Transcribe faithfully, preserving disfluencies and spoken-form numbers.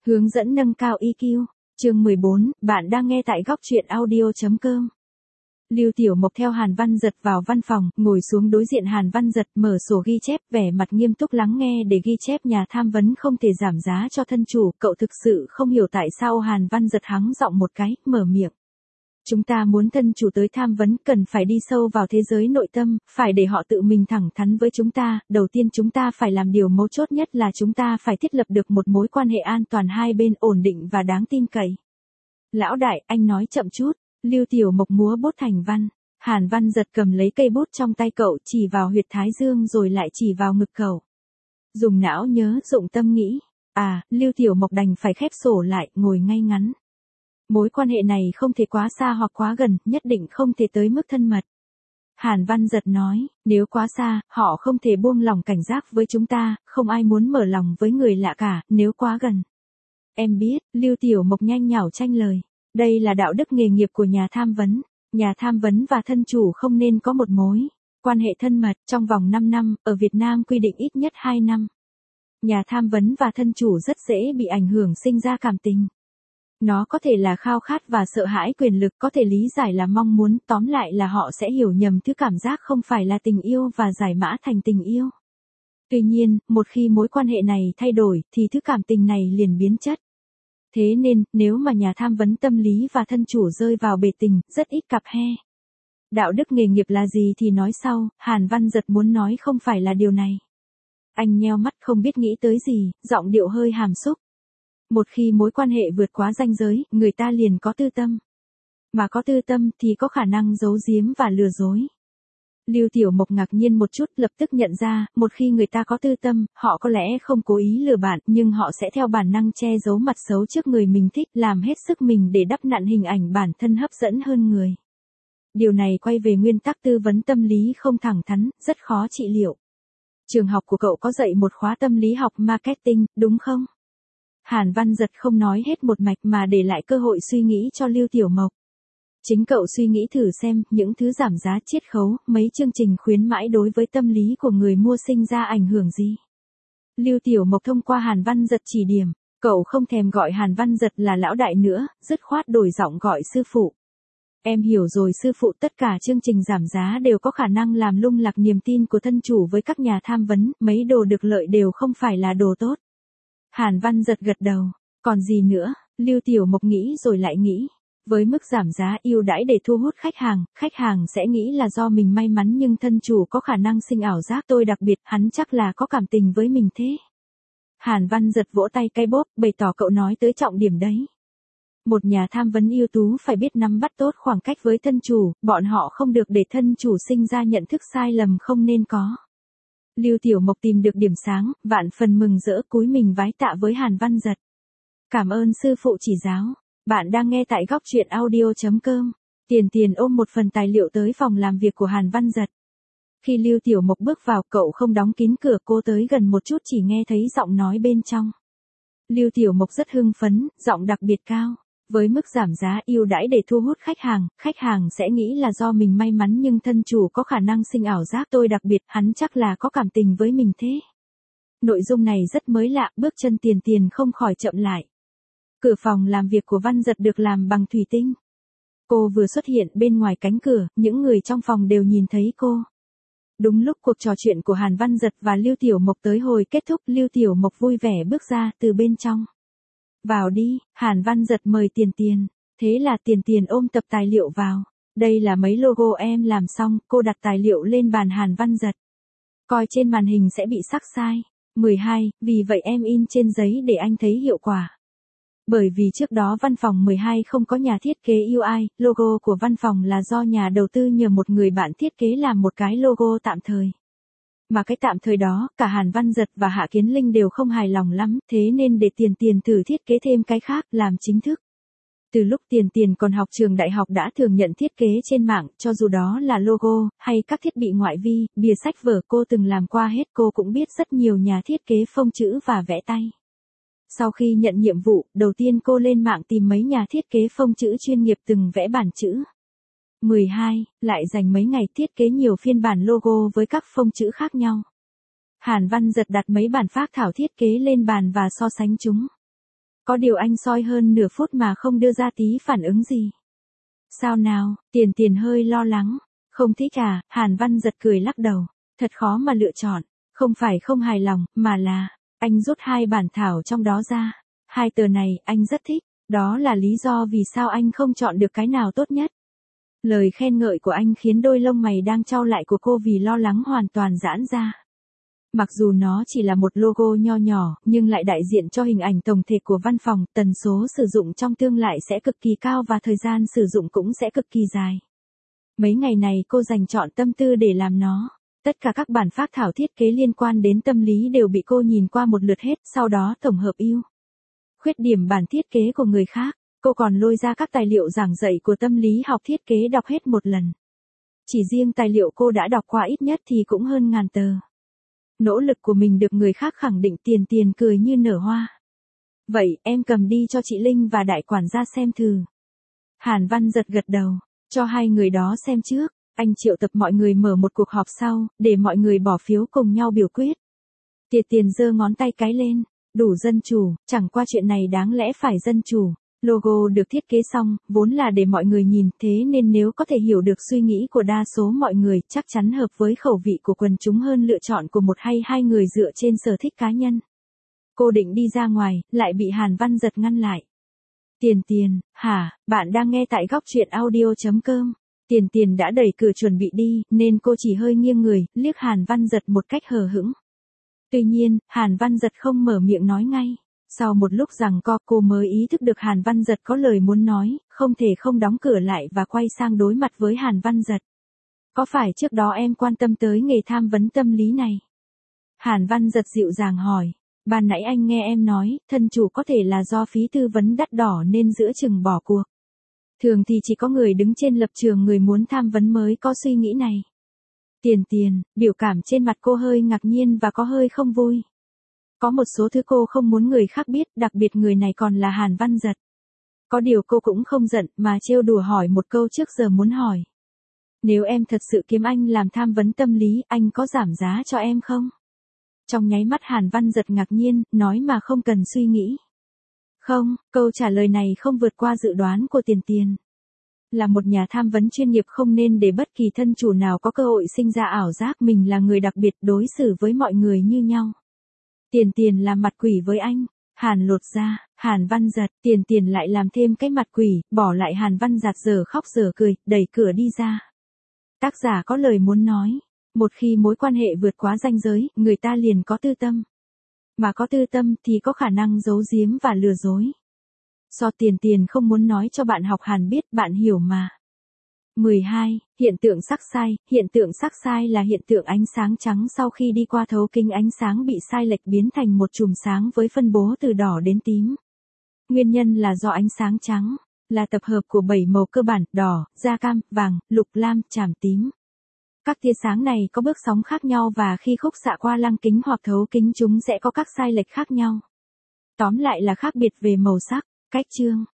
Hướng dẫn nâng cao i kiu, chương mười bốn, bạn đang nghe tại góc truyện audio chấm com. Lưu Tiểu Mộc theo Hàn Văn Dật vào văn phòng, ngồi xuống đối diện Hàn Văn Dật, mở sổ ghi chép, vẻ mặt nghiêm túc lắng nghe để ghi chép nhà tham vấn không thể giảm giá cho thân chủ. Cậu thực sự không hiểu tại sao Hàn Văn Dật hắng giọng một cái, mở miệng. Chúng ta muốn thân chủ tới tham vấn, cần phải đi sâu vào thế giới nội tâm, phải để họ tự mình thẳng thắn với chúng ta. Đầu tiên chúng ta phải làm điều mấu chốt nhất là chúng ta phải thiết lập được một mối quan hệ an toàn hai bên, ổn định và đáng tin cậy. Lão đại, anh nói chậm chút. Lưu Tiểu Mộc múa bút thành văn. Hàn Văn Dật cầm lấy cây bút trong tay cậu, chỉ vào huyệt thái dương rồi lại chỉ vào ngực cậu. Dùng não nhớ, dụng tâm nghĩ. À, Lưu Tiểu Mộc đành phải khép sổ lại, ngồi ngay ngắn. Mối quan hệ này không thể quá xa hoặc quá gần, nhất định không thể tới mức thân mật. Hàn Văn Dật nói, nếu quá xa, họ không thể buông lòng cảnh giác với chúng ta, không ai muốn mở lòng với người lạ cả, nếu quá gần. Em biết, Lưu Tiểu Mộc nhanh nhảu tranh lời. Đây là đạo đức nghề nghiệp của nhà tham vấn. Nhà tham vấn và thân chủ không nên có một mối quan hệ thân mật trong vòng năm năm, ở Việt Nam quy định ít nhất hai năm. Nhà tham vấn và thân chủ rất dễ bị ảnh hưởng sinh ra cảm tình. Nó có thể là khao khát và sợ hãi quyền lực, có thể lý giải là mong muốn, tóm lại là họ sẽ hiểu nhầm thứ cảm giác không phải là tình yêu và giải mã thành tình yêu. Tuy nhiên, một khi mối quan hệ này thay đổi, thì thứ cảm tình này liền biến chất. Thế nên, nếu mà nhà tham vấn tâm lý và thân chủ rơi vào bể tình, rất ít cặp he. Đạo đức nghề nghiệp là gì thì nói sau, Hàn Văn Dật muốn nói không phải là điều này. Anh nheo mắt không biết nghĩ tới gì, giọng điệu hơi hàm xúc. Một khi mối quan hệ vượt quá ranh giới, người ta liền có tư tâm. Mà có tư tâm thì có khả năng giấu giếm và lừa dối. Lưu Tiểu Mộc ngạc nhiên một chút, lập tức nhận ra, một khi người ta có tư tâm, họ có lẽ không cố ý lừa bạn, nhưng họ sẽ theo bản năng che giấu mặt xấu trước người mình thích, làm hết sức mình để đắp nặn hình ảnh bản thân hấp dẫn hơn người. Điều này quay về nguyên tắc tư vấn tâm lý không thẳng thắn, rất khó trị liệu. Trường học của cậu có dạy một khóa tâm lý học marketing, đúng không? Hàn Văn Dật không nói hết một mạch mà để lại cơ hội suy nghĩ cho Lưu Tiểu Mộc. Chính cậu suy nghĩ thử xem, những thứ giảm giá chiết khấu, mấy chương trình khuyến mãi đối với tâm lý của người mua sinh ra ảnh hưởng gì? Lưu Tiểu Mộc thông qua Hàn Văn Dật chỉ điểm, cậu không thèm gọi Hàn Văn Dật là lão đại nữa, dứt khoát đổi giọng gọi sư phụ. Em hiểu rồi sư phụ, tất cả chương trình giảm giá đều có khả năng làm lung lạc niềm tin của thân chủ với các nhà tham vấn, mấy đồ được lợi đều không phải là đồ tốt. Hàn Văn Dật gật đầu, còn gì nữa? Lưu Tiểu Mộc nghĩ rồi lại nghĩ. Với mức giảm giá ưu đãi để thu hút khách hàng, khách hàng sẽ nghĩ là do mình may mắn nhưng thân chủ có khả năng sinh ảo giác, tôi đặc biệt, hắn chắc là có cảm tình với mình thế. Hàn Văn Dật vỗ tay cái bốp, bày tỏ cậu nói tới trọng điểm đấy. Một nhà tham vấn ưu tú phải biết nắm bắt tốt khoảng cách với thân chủ, bọn họ không được để thân chủ sinh ra nhận thức sai lầm không nên có. Lưu Tiểu Mộc tìm được điểm sáng, vạn phần mừng rỡ cúi mình vái tạ với Hàn Văn Dật. Cảm ơn sư phụ chỉ giáo. Bạn đang nghe tại góc truyện audio chấm com. Tiền Tiền ôm một phần tài liệu tới phòng làm việc của Hàn Văn Dật. Khi Lưu Tiểu Mộc bước vào, cậu không đóng kín cửa, cô tới gần một chút chỉ nghe thấy giọng nói bên trong. Lưu Tiểu Mộc rất hưng phấn, giọng đặc biệt cao. Với mức giảm giá ưu đãi để thu hút khách hàng, khách hàng sẽ nghĩ là do mình may mắn nhưng thân chủ có khả năng sinh ảo giác, tôi đặc biệt, hắn chắc là có cảm tình với mình thế. Nội dung này rất mới lạ, bước chân Tiền Tiền không khỏi chậm lại. Cửa phòng làm việc của Văn Dật được làm bằng thủy tinh. Cô vừa xuất hiện bên ngoài cánh cửa, những người trong phòng đều nhìn thấy cô. Đúng lúc cuộc trò chuyện của Hàn Văn Dật và Lưu Tiểu Mộc tới hồi kết thúc, Lưu Tiểu Mộc vui vẻ bước ra từ bên trong. Vào đi, Hàn Văn Dật mời Tiền Tiền. Thế là Tiền Tiền ôm tập tài liệu vào. Đây là mấy logo em làm xong, cô đặt tài liệu lên bàn Hàn Văn Dật. Coi trên màn hình sẽ bị sắc sai. mười hai, vì vậy em in trên giấy để anh thấy hiệu quả. Bởi vì trước đó văn phòng mười hai không có nhà thiết kế u i, logo của văn phòng là do nhà đầu tư nhờ một người bạn thiết kế làm một cái logo tạm thời. Mà cái tạm thời đó, cả Hàn Văn Dật và Hạ Kiến Linh đều không hài lòng lắm, thế nên để Tiền Tiền thử thiết kế thêm cái khác, làm chính thức. Từ lúc Tiền Tiền còn học trường đại học đã thường nhận thiết kế trên mạng, cho dù đó là logo, hay các thiết bị ngoại vi, bìa sách vở, cô từng làm qua hết, cô cũng biết rất nhiều nhà thiết kế phông chữ và vẽ tay. Sau khi nhận nhiệm vụ, đầu tiên cô lên mạng tìm mấy nhà thiết kế phông chữ chuyên nghiệp từng vẽ bản chữ. mười hai, lại dành mấy ngày thiết kế nhiều phiên bản logo với các phông chữ khác nhau. Hàn Văn Dật đặt mấy bản phác thảo thiết kế lên bàn và so sánh chúng. Có điều anh soi hơn nửa phút mà không đưa ra tí phản ứng gì. Sao nào, Tiền Tiền hơi lo lắng. Không thích à, Hàn Văn giật cười lắc đầu. Thật khó mà lựa chọn. Không phải không hài lòng, mà là, anh rút hai bản thảo trong đó ra. Hai tờ này, anh rất thích. Đó là lý do vì sao anh không chọn được cái nào tốt nhất. Lời khen ngợi của anh khiến đôi lông mày đang chau lại của cô vì lo lắng hoàn toàn giãn ra. Mặc dù nó chỉ là một logo nho nhỏ, nhưng lại đại diện cho hình ảnh tổng thể của văn phòng, tần số sử dụng trong tương lai sẽ cực kỳ cao và thời gian sử dụng cũng sẽ cực kỳ dài. Mấy ngày này cô dành trọn tâm tư để làm nó. Tất cả các bản phác thảo thiết kế liên quan đến tâm lý đều bị cô nhìn qua một lượt hết, sau đó tổng hợp ưu khuyết điểm bản thiết kế của người khác. Cô còn lôi ra các tài liệu giảng dạy của tâm lý học thiết kế đọc hết một lần. Chỉ riêng tài liệu cô đã đọc qua ít nhất thì cũng hơn ngàn tờ. Nỗ lực của mình được người khác khẳng định. Tiền Tiền cười như nở hoa. Vậy em cầm đi cho chị Linh và đại quản gia xem thử. Hàn Văn giật gật đầu. Cho hai người đó xem trước. Anh triệu tập mọi người mở một cuộc họp sau, để mọi người bỏ phiếu cùng nhau biểu quyết. Tiền Tiền giơ ngón tay cái lên. Đủ dân chủ, chẳng qua chuyện này đáng lẽ phải dân chủ. Logo được thiết kế xong, vốn là để mọi người nhìn, thế nên nếu có thể hiểu được suy nghĩ của đa số mọi người, chắc chắn hợp với khẩu vị của quần chúng hơn lựa chọn của một hay hai người dựa trên sở thích cá nhân. Cô định đi ra ngoài, lại bị Hàn Văn giật ngăn lại. Tiền Tiền, hả, bạn đang nghe tại góc truyện audio chấm com. Tiền Tiền đã đẩy cửa chuẩn bị đi, nên cô chỉ hơi nghiêng người, liếc Hàn Văn giật một cách hờ hững. Tuy nhiên, Hàn Văn giật không mở miệng nói ngay. Sau một lúc giằng co, cô mới ý thức được Hàn Văn giật có lời muốn nói, không thể không đóng cửa lại và quay sang đối mặt với Hàn Văn giật. Có phải trước đó em quan tâm tới nghề tham vấn tâm lý này? Hàn Văn giật dịu dàng hỏi. Ban nãy anh nghe em nói, thân chủ có thể là do phí tư vấn đắt đỏ nên giữa chừng bỏ cuộc. Thường thì chỉ có người đứng trên lập trường người muốn tham vấn mới có suy nghĩ này. Tiền Tiền, biểu cảm trên mặt cô hơi ngạc nhiên và có hơi không vui. Có một số thứ cô không muốn người khác biết, đặc biệt người này còn là Hàn Văn giật. Có điều cô cũng không giận, mà trêu đùa hỏi một câu trước giờ muốn hỏi. Nếu em thật sự kiếm anh làm tham vấn tâm lý, anh có giảm giá cho em không? Trong nháy mắt Hàn Văn giật ngạc nhiên, nói mà không cần suy nghĩ. Không, câu trả lời này không vượt qua dự đoán của Tiền Tiền. Là một nhà tham vấn chuyên nghiệp không nên để bất kỳ thân chủ nào có cơ hội sinh ra ảo giác mình là người đặc biệt đối xử với mọi người như nhau. Tiền Tiền làm mặt quỷ với anh. Hàn lột ra, Hàn Văn giật, Tiền Tiền lại làm thêm cái mặt quỷ, bỏ lại Hàn Văn giật giờ khóc giờ cười, đẩy cửa đi ra. Tác giả có lời muốn nói. Một khi mối quan hệ vượt quá ranh giới, người ta liền có tư tâm. Mà có tư tâm thì có khả năng giấu giếm và lừa dối. Do Tiền Tiền không muốn nói cho bạn học Hàn biết, bạn hiểu mà. mười hai. Hiện tượng sắc sai. Hiện tượng sắc sai là hiện tượng ánh sáng trắng sau khi đi qua thấu kính ánh sáng bị sai lệch biến thành một chùm sáng với phân bố từ đỏ đến tím. Nguyên nhân là do ánh sáng trắng là tập hợp của bảy màu cơ bản: đỏ, da cam, vàng, lục, lam, chàm tím. Các tia sáng này có bước sóng khác nhau và khi khúc xạ qua lăng kính hoặc thấu kính chúng sẽ có các sai lệch khác nhau. Tóm lại là khác biệt về màu sắc. Cách chương.